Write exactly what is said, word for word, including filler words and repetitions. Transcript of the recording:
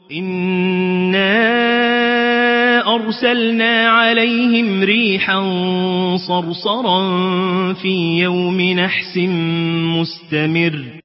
إنا أرسلنا عليهم ريحا صرصرا في يوم نحس مستمر